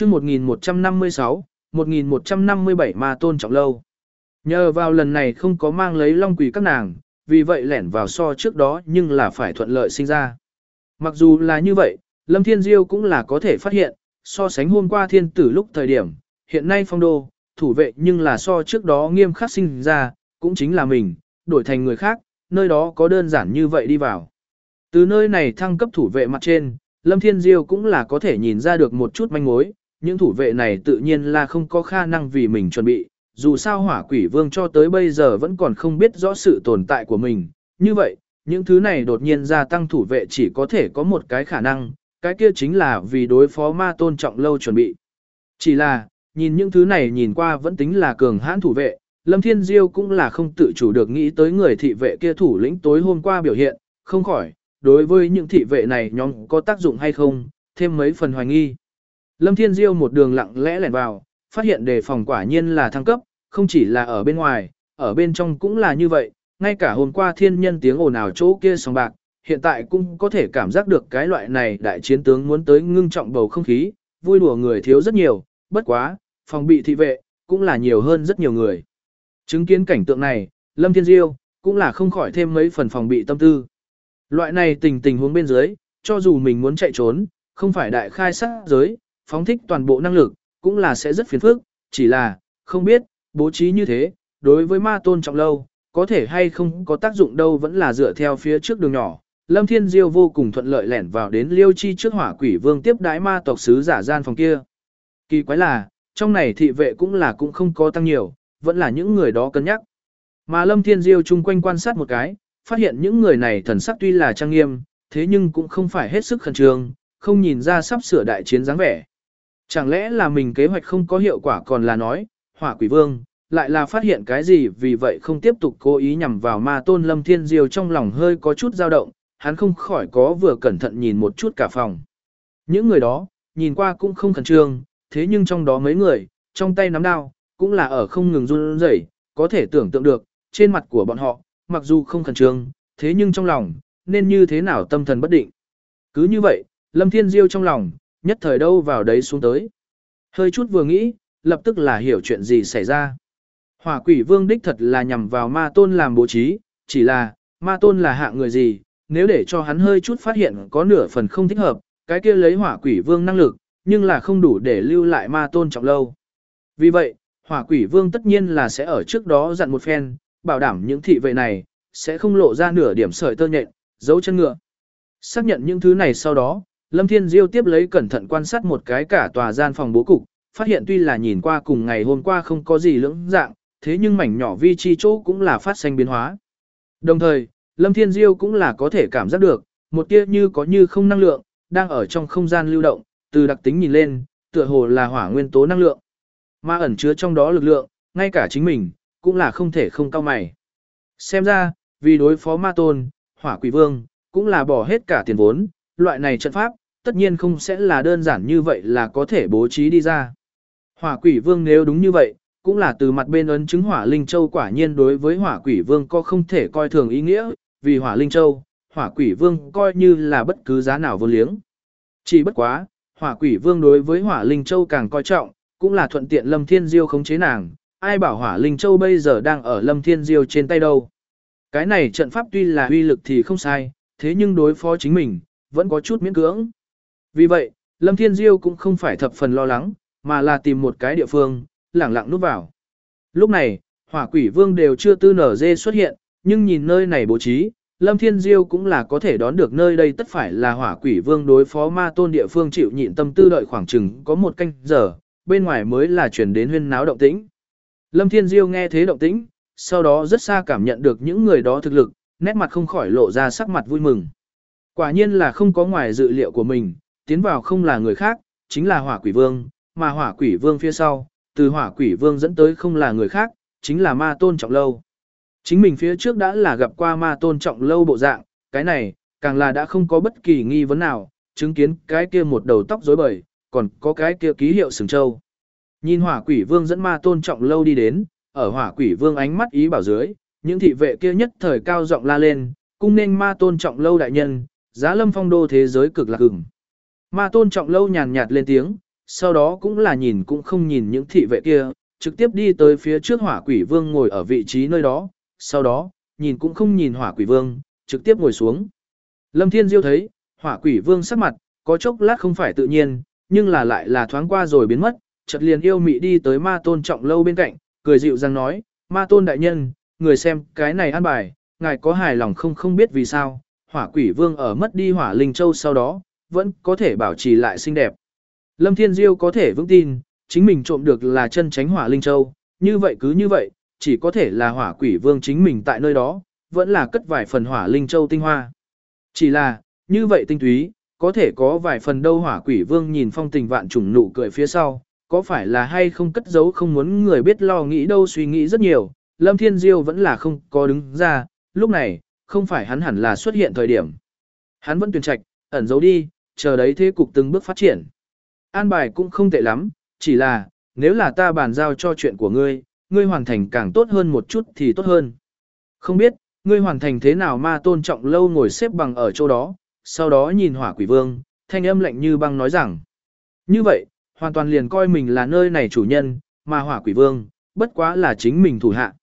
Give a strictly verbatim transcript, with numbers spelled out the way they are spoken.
chương một nghìn một trăm năm mươi sáu, một nghìn một trăm năm mươi bảy Ma Tôn Trọng Lâu. Nhờ vào lần này không có mang lấy long quỷ các nàng, vì vậy lẻn vào so trước đó nhưng là phải thuận lợi sinh ra. Mặc dù là như vậy, Lâm Thiên Diêu cũng là có thể phát hiện, so sánh hôm qua thiên tử lúc thời điểm, hiện nay phong đô, thủ vệ nhưng là so trước đó nghiêm khắc sinh ra, cũng chính là mình, đổi thành người khác, nơi đó có đơn giản như vậy đi vào. Từ nơi này thăng cấp thủ vệ mặt trên, Lâm Thiên Diêu cũng là có thể nhìn ra được một chút manh mối, những thủ vệ này tự nhiên là không có khả năng vì mình chuẩn bị, dù sao hỏa quỷ vương cho tới bây giờ vẫn còn không biết rõ sự tồn tại của mình. Như vậy, những thứ này đột nhiên gia tăng thủ vệ chỉ có thể có một cái khả năng, cái kia chính là vì đối phó Ma Tôn Trọng Lâu chuẩn bị. Chỉ là, nhìn những thứ này nhìn qua vẫn tính là cường hãn thủ vệ, Lâm Thiên Diêu cũng là không tự chủ được nghĩ tới người thị vệ kia thủ lĩnh tối hôm qua biểu hiện, không khỏi, đối với những thị vệ này nhóm có tác dụng hay không, thêm mấy phần hoài nghi. Lâm Thiên Diêu một đường lặng lẽ lẻn vào, phát hiện đề phòng quả nhiên là thăng cấp, không chỉ là ở bên ngoài, ở bên trong cũng là như vậy, ngay cả hôm qua thiên nhân tiếng ồn ào chỗ kia sòng bạc, hiện tại cũng có thể cảm giác được cái loại này đại chiến tướng muốn tới ngưng trọng bầu không khí, vui đùa người thiếu rất nhiều, bất quá, phòng bị thị vệ, cũng là nhiều hơn rất nhiều người. Chứng kiến cảnh tượng này, Lâm Thiên Diêu, cũng là không khỏi thêm mấy phần phòng bị tâm tư. Loại này tình tình huống bên dưới, cho dù mình muốn chạy trốn, không phải đại khai sát giới, phóng thích toàn bộ năng lực, cũng là sẽ rất phiền phức, chỉ là, không biết, bố trí như thế, đối với Ma Tôn Trọng Lâu, có thể hay không có tác dụng đâu vẫn là dựa theo phía trước đường nhỏ. Lâm Thiên Diêu vô cùng thuận lợi lẻn vào đến Liêu Chi trước hỏa quỷ vương tiếp đái ma tộc sứ giả gian phòng kia. Kỳ quái là, trong này thị vệ cũng là cũng không có tăng nhiều, vẫn là những người đó cân nhắc. Mà Lâm Thiên Diêu chung quanh quan sát một cái, phát hiện những người này thần sắc tuy là trang nghiêm, thế nhưng cũng không phải hết sức khẩn trương, không nhìn ra sắp sửa đại chiến dáng vẻ. Chẳng lẽ là mình kế hoạch không có hiệu quả còn là nói, hỏa quỷ vương, lại là phát hiện cái gì vì vậy không tiếp tục cố ý nhằm vào Ma Tôn. Lâm Thiên Diêu trong lòng hơi có chút dao động, hắn không khỏi có vừa cẩn thận nhìn một chút cả phòng. Những người đó, nhìn qua cũng không khẩn trương, thế nhưng trong đó mấy người, trong tay nắm đao, cũng là ở không ngừng run rẩy, có thể tưởng tượng được, trên mặt của bọn họ, mặc dù không khẩn trương, thế nhưng trong lòng, nên như thế nào tâm thần bất định. Cứ như vậy, Lâm Thiên Diêu trong lòng, nhất thời đâu vào đấy xuống tới. Hơi chút vừa nghĩ, lập tức là hiểu chuyện gì xảy ra. Hỏa quỷ vương đích thật là nhằm vào Ma Tôn làm bố trí, chỉ là, Ma Tôn là hạng người gì, nếu để cho hắn hơi chút phát hiện có nửa phần không thích hợp, cái kia lấy hỏa quỷ vương năng lực, nhưng là không đủ để lưu lại Ma Tôn Trọng Lâu. Vì vậy, hỏa quỷ vương tất nhiên là sẽ ở trước đó dặn một phen, bảo đảm những thị vệ này, sẽ không lộ ra nửa điểm sợi tơ nhện, dấu chân ngựa. Xác nhận những thứ này sau đó, Lâm Thiên Diêu tiếp lấy cẩn thận quan sát một cái cả tòa gian phòng bố cục, phát hiện tuy là nhìn qua cùng ngày hôm qua không có gì lưỡng dạng, thế nhưng mảnh nhỏ vi chi chỗ cũng là phát sinh biến hóa. Đồng thời, Lâm Thiên Diêu cũng là có thể cảm giác được, một tia như có như không năng lượng, đang ở trong không gian lưu động, từ đặc tính nhìn lên, tựa hồ là hỏa nguyên tố năng lượng. Mà ẩn chứa trong đó lực lượng, ngay cả chính mình, cũng là không thể không cao mày. Xem ra, vì đối phó Ma Tôn, hỏa quỷ vương, cũng là bỏ hết cả tiền vốn, loại này trận pháp, tất nhiên không sẽ là đơn giản như vậy là có thể bố trí đi ra. Hỏa quỷ vương nếu đúng như vậy, cũng là từ mặt bên ấn chứng hỏa linh châu quả nhiên đối với hỏa quỷ vương có không thể coi thường ý nghĩa, vì hỏa linh châu, hỏa quỷ vương coi như là bất cứ giá nào vô liếng. Chỉ bất quá, hỏa quỷ vương đối với hỏa linh châu càng coi trọng, cũng là thuận tiện Lâm Thiên Diêu khống chế nàng, ai bảo hỏa linh châu bây giờ đang ở Lâm Thiên Diêu trên tay đâu. Cái này trận pháp tuy là uy lực thì không sai, thế nhưng đối phó chính mình, vẫn có chút miễn cưỡng. Vì vậy, Lâm Thiên Diêu cũng không phải thập phần lo lắng, mà là tìm một cái địa phương, lẳng lặng núp vào. Lúc này, hỏa quỷ vương đều chưa tư nở dê xuất hiện, nhưng nhìn nơi này bố trí, Lâm Thiên Diêu cũng là có thể đón được nơi đây tất phải là hỏa quỷ vương đối phó Ma Tôn địa phương chịu nhịn tâm tư đợi khoảng chừng có một canh giờ, bên ngoài mới là chuyển đến huyên náo động tĩnh. Lâm Thiên Diêu nghe thế động tĩnh, sau đó rất xa cảm nhận được những người đó thực lực, nét mặt không khỏi lộ ra sắc mặt vui mừng. Quả nhiên là không có ngoài dự liệu của mình, tiến vào không là người khác, chính là hỏa quỷ vương, mà hỏa quỷ vương phía sau, từ hỏa quỷ vương dẫn tới không là người khác, chính là Ma Tôn Trọng Lâu. Chính mình phía trước đã là gặp qua Ma Tôn Trọng Lâu bộ dạng, cái này, càng là đã không có bất kỳ nghi vấn nào, chứng kiến cái kia một đầu tóc rối bời, còn có cái kia ký hiệu sừng châu. Nhìn hỏa quỷ vương dẫn Ma Tôn Trọng Lâu đi đến, ở hỏa quỷ vương ánh mắt ý bảo dưới, những thị vệ kia nhất thời cao giọng la lên, cung nên Ma Tôn Trọng Lâu đại nhân, giá lâm phong đô thế giới cực lạc ửng. Ma Tôn Trọng Lâu nhàn nhạt lên tiếng, sau đó cũng là nhìn cũng không nhìn những thị vệ kia, trực tiếp đi tới phía trước hỏa quỷ vương ngồi ở vị trí nơi đó, sau đó, nhìn cũng không nhìn hỏa quỷ vương, trực tiếp ngồi xuống. Lâm Thiên Diêu thấy, hỏa quỷ vương sắc mặt, có chốc lát không phải tự nhiên, nhưng là lại là thoáng qua rồi biến mất, chợt liền yêu mị đi tới ma tôn trọng lâu bên cạnh, cười dịu dàng nói, ma tôn đại nhân, người xem cái này an bài, ngài có hài lòng không không biết vì sao, hỏa quỷ vương ở mất đi hỏa linh châu sau đó, vẫn có thể bảo trì lại xinh đẹp. Lâm Thiên Diêu có thể vững tin, chính mình trộm được là chân tránh hỏa linh châu, như vậy cứ như vậy, chỉ có thể là hỏa quỷ vương chính mình tại nơi đó, vẫn là cất vài phần hỏa linh châu tinh hoa. Chỉ là, như vậy tinh túy, có thể có vài phần đâu hỏa quỷ vương nhìn phong tình vạn trùng nụ cười phía sau, có phải là hay không cất giấu không muốn người biết lo nghĩ đâu suy nghĩ rất nhiều, Lâm Thiên Diêu vẫn là không có đứng ra, lúc này, không phải hắn hẳn là xuất hiện thời điểm. Hắn vẫn tuyển trạch, ẩn giấu đi, chờ đấy thế cục từng bước phát triển. An bài cũng không tệ lắm, chỉ là, nếu là ta bàn giao cho chuyện của ngươi, ngươi hoàn thành càng tốt hơn một chút thì tốt hơn. Không biết, ngươi hoàn thành thế nào ma tôn trọng lâu ngồi xếp bằng ở chỗ đó, sau đó nhìn hỏa quỷ vương, thanh âm lạnh như băng nói rằng. Như vậy, hoàn toàn liền coi mình là nơi này chủ nhân, mà hỏa quỷ vương, bất quá là chính mình thủ hạ.